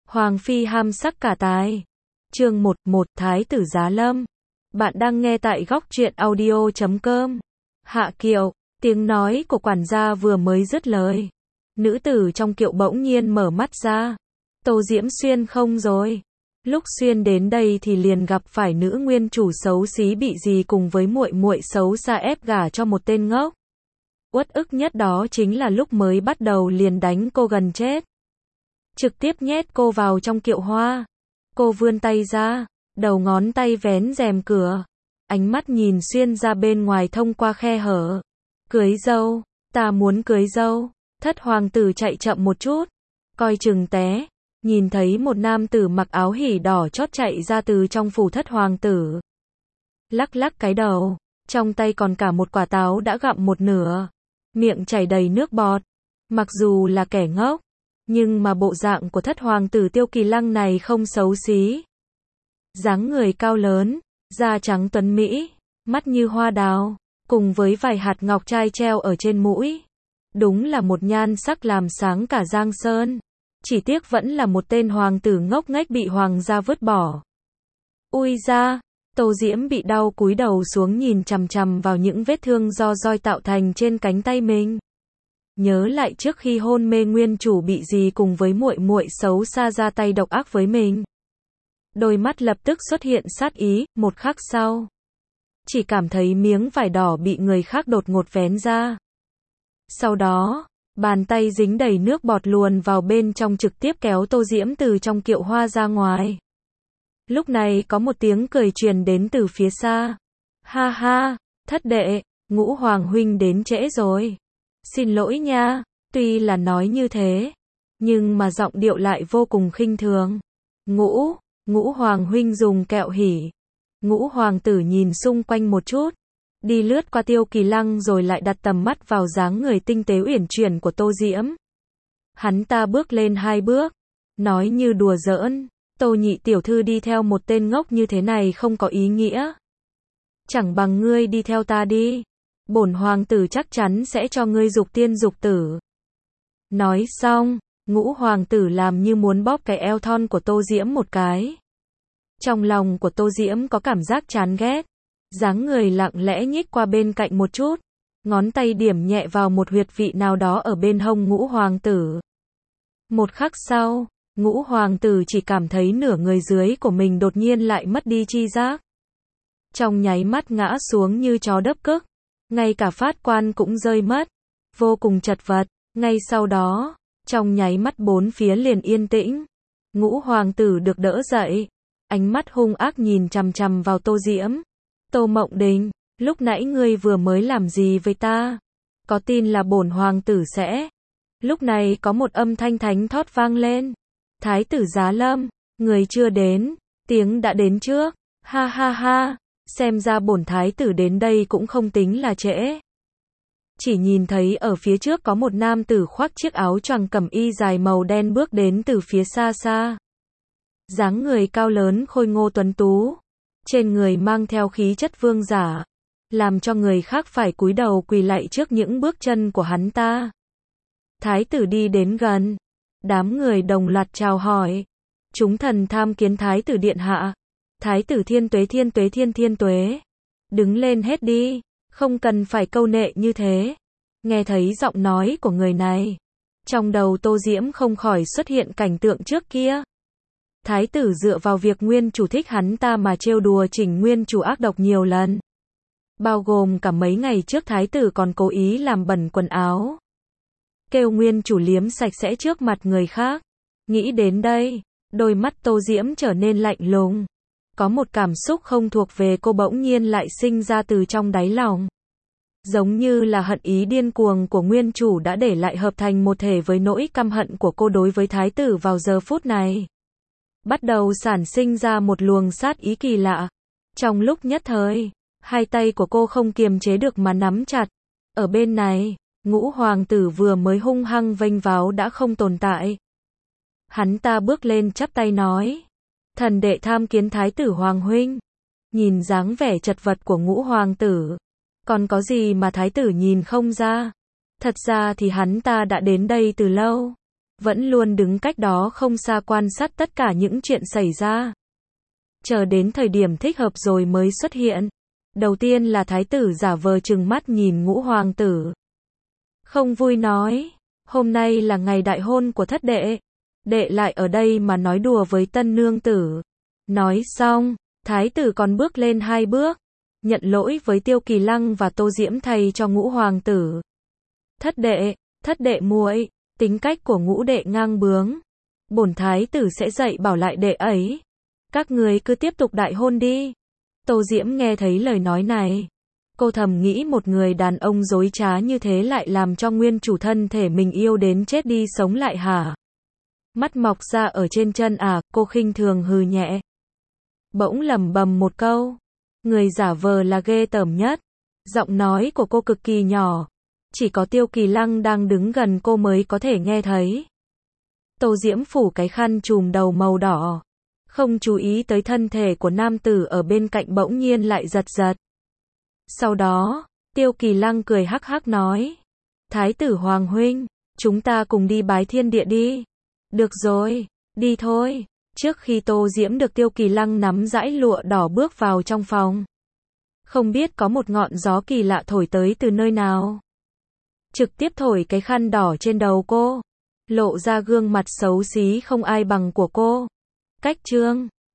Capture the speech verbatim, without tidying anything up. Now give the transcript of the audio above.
Hoàng phi ham sắc cả tài. Chương một, một Thái tử Giá Lâm. Bạn đang nghe tại góc truyện audio chấm com. Hạ kiệu, tiếng nói của quản gia vừa mới dứt lời. Nữ tử trong kiệu bỗng nhiên mở mắt ra. Tô Diễm Xuyên không rồi. Lúc Xuyên đến đây thì liền gặp phải nữ nguyên chủ xấu xí bị gì cùng với muội muội xấu xa ép gả cho một tên ngốc. Uất ức nhất đó chính là lúc mới bắt đầu liền đánh cô gần chết. Trực tiếp nhét cô vào trong kiệu hoa. Cô vươn tay ra, đầu ngón tay vén rèm cửa. Ánh mắt nhìn xuyên ra bên ngoài thông qua khe hở. Cưới dâu, ta muốn cưới dâu. Thất hoàng tử chạy chậm một chút, coi chừng té. Nhìn thấy một nam tử mặc áo hỉ đỏ chót chạy ra từ trong phủ thất hoàng tử. Lắc lắc cái đầu, trong tay còn cả một quả táo đã gặm một nửa. Miệng chảy đầy nước bọt. Mặc dù là kẻ ngốc, nhưng mà bộ dạng của thất hoàng tử Tiêu Kỳ Lăng này không xấu xí. Dáng người cao lớn, da trắng tuấn mỹ, mắt như hoa đào, cùng với vài hạt ngọc trai treo ở trên mũi. Đúng là một nhan sắc làm sáng cả Giang Sơn. Chỉ tiếc vẫn là một tên hoàng tử ngốc nghếch bị hoàng gia vứt bỏ. Ui da, Tô Diễm bị đau cúi đầu xuống nhìn chằm chằm vào những vết thương do roi tạo thành trên cánh tay mình. Nhớ lại trước khi hôn mê nguyên chủ bị gì cùng với muội muội xấu xa ra tay độc ác với mình. Đôi mắt lập tức xuất hiện sát ý, một khắc sau. Chỉ cảm thấy miếng vải đỏ bị người khác đột ngột vén ra. Sau đó, bàn tay dính đầy nước bọt luồn vào bên trong trực tiếp kéo Tô Diễm từ trong kiệu hoa ra ngoài. Lúc này có một tiếng cười truyền đến từ phía xa. Ha ha, thất đệ, Ngũ hoàng huynh đến trễ rồi. Xin lỗi nha, tuy là nói như thế, nhưng mà giọng điệu lại vô cùng khinh thường. Ngũ, Ngũ hoàng huynh dùng kẹo hỉ. Ngũ hoàng tử nhìn xung quanh một chút, đi lướt qua Tiêu Kỳ Lăng rồi lại đặt tầm mắt vào dáng người tinh tế uyển chuyển của Tô Diễm. Hắn ta bước lên hai bước, nói như đùa giỡn, Tô nhị tiểu thư đi theo một tên ngốc như thế này không có ý nghĩa. Chẳng bằng ngươi đi theo ta đi. Bổn hoàng tử chắc chắn sẽ cho ngươi dục tiên dục tử. Nói xong, Ngũ hoàng tử làm như muốn bóp cái eo thon của Tô Diễm một cái. Trong lòng của Tô Diễm có cảm giác chán ghét. Dáng người lặng lẽ nhích qua bên cạnh một chút. Ngón tay điểm nhẹ vào một huyệt vị nào đó ở bên hông Ngũ hoàng tử. Một khắc sau, Ngũ hoàng tử chỉ cảm thấy nửa người dưới của mình đột nhiên lại mất đi chi giác. Trong nháy mắt ngã xuống như chó đấp cức. Ngay cả phát quan cũng rơi mất. Vô cùng chật vật. Ngay sau đó, trong nháy mắt bốn phía liền yên tĩnh. Ngũ hoàng tử được đỡ dậy. Ánh mắt hung ác nhìn chằm chằm vào Tô Diễm. Tô Mộng Đình, lúc nãy ngươi vừa mới làm gì với ta? Có tin là bổn hoàng tử sẽ... Lúc này có một âm thanh thánh thót vang lên. Thái tử Giá Lâm, người chưa đến, tiếng đã đến trước. Ha ha ha, xem ra bổn thái tử đến đây cũng không tính là trễ. Chỉ nhìn thấy ở phía trước có một nam tử khoác chiếc áo choàng cẩm y dài màu đen bước đến từ phía xa xa. Dáng người cao lớn khôi ngô tuấn tú, trên người mang theo khí chất vương giả, làm cho người khác phải cúi đầu quỳ lạy trước những bước chân của hắn ta. Thái tử đi đến gần, đám người đồng loạt chào hỏi. Chúng thần tham kiến thái tử điện hạ. Thái tử thiên tuế thiên tuế thiên thiên tuế. Đứng lên hết đi, không cần phải câu nệ như thế. Nghe thấy giọng nói của người này, trong đầu Tô Diễm không khỏi xuất hiện cảnh tượng trước kia. Thái tử dựa vào việc nguyên chủ thích hắn ta mà trêu đùa chỉnh nguyên chủ ác độc nhiều lần. Bao gồm cả mấy ngày trước thái tử còn cố ý làm bẩn quần áo. Kêu nguyên chủ liếm sạch sẽ trước mặt người khác. Nghĩ đến đây, đôi mắt Tô Diễm trở nên lạnh lùng. Có một cảm xúc không thuộc về cô bỗng nhiên lại sinh ra từ trong đáy lòng. Giống như là hận ý điên cuồng của nguyên chủ đã để lại hợp thành một thể với nỗi căm hận của cô đối với thái tử vào giờ phút này. Bắt đầu sản sinh ra một luồng sát ý kỳ lạ. Trong lúc nhất thời, hai tay của cô không kiềm chế được mà nắm chặt. Ở bên này, Ngũ hoàng tử vừa mới hung hăng vênh váo đã không tồn tại. Hắn ta bước lên chắp tay nói. Thần đệ tham kiến thái tử hoàng huynh. Nhìn dáng vẻ chật vật của Ngũ hoàng tử. Còn có gì mà thái tử nhìn không ra. Thật ra thì hắn ta đã đến đây từ lâu. vẫn luôn đứng cách đó không xa quan sát tất cả những chuyện xảy ra. Chờ đến thời điểm thích hợp rồi mới xuất hiện. Đầu tiên là thái tử giả vờ trừng mắt nhìn ngũ hoàng tử. Không vui nói, hôm nay là ngày đại hôn của thất đệ. Đệ lại ở đây mà nói đùa với tân nương tử. Nói xong, thái tử còn bước lên hai bước, nhận lỗi với Tiêu Kỳ Lăng và Tô Diễm thay cho ngũ hoàng tử. Thất đệ, thất đệ muội, tính cách của ngũ đệ ngang bướng. Bổn thái tử sẽ dạy bảo lại đệ ấy. Các người cứ tiếp tục đại hôn đi. Tô Diễm nghe thấy lời nói này. Cô thầm nghĩ một người đàn ông dối trá như thế lại làm cho nguyên chủ thân thể mình yêu đến chết đi sống lại hả? Mắt mọc ra ở trên chân à, cô khinh thường hừ nhẹ. Bỗng lẩm bẩm một câu. Người giả vờ là ghê tởm nhất. Giọng nói của cô cực kỳ nhỏ. Chỉ có Tiêu Kỳ Lăng đang đứng gần cô mới có thể nghe thấy. Tô Diễm phủ cái khăn trùm đầu màu đỏ. Không chú ý tới thân thể của nam tử ở bên cạnh bỗng nhiên lại giật giật. Sau đó, Tiêu Kỳ Lăng cười hắc hắc nói. Thái tử Hoàng huynh, chúng ta cùng đi bái thiên địa đi. Được rồi, đi thôi. Trước khi Tô Diễm được Tiêu Kỳ Lăng nắm dãy lụa đỏ bước vào trong phòng. Không biết có một ngọn gió kỳ lạ thổi tới từ nơi nào. Trực tiếp thổi cái khăn đỏ trên đầu cô. Lộ ra gương mặt xấu xí không ai bằng của cô. Cách chương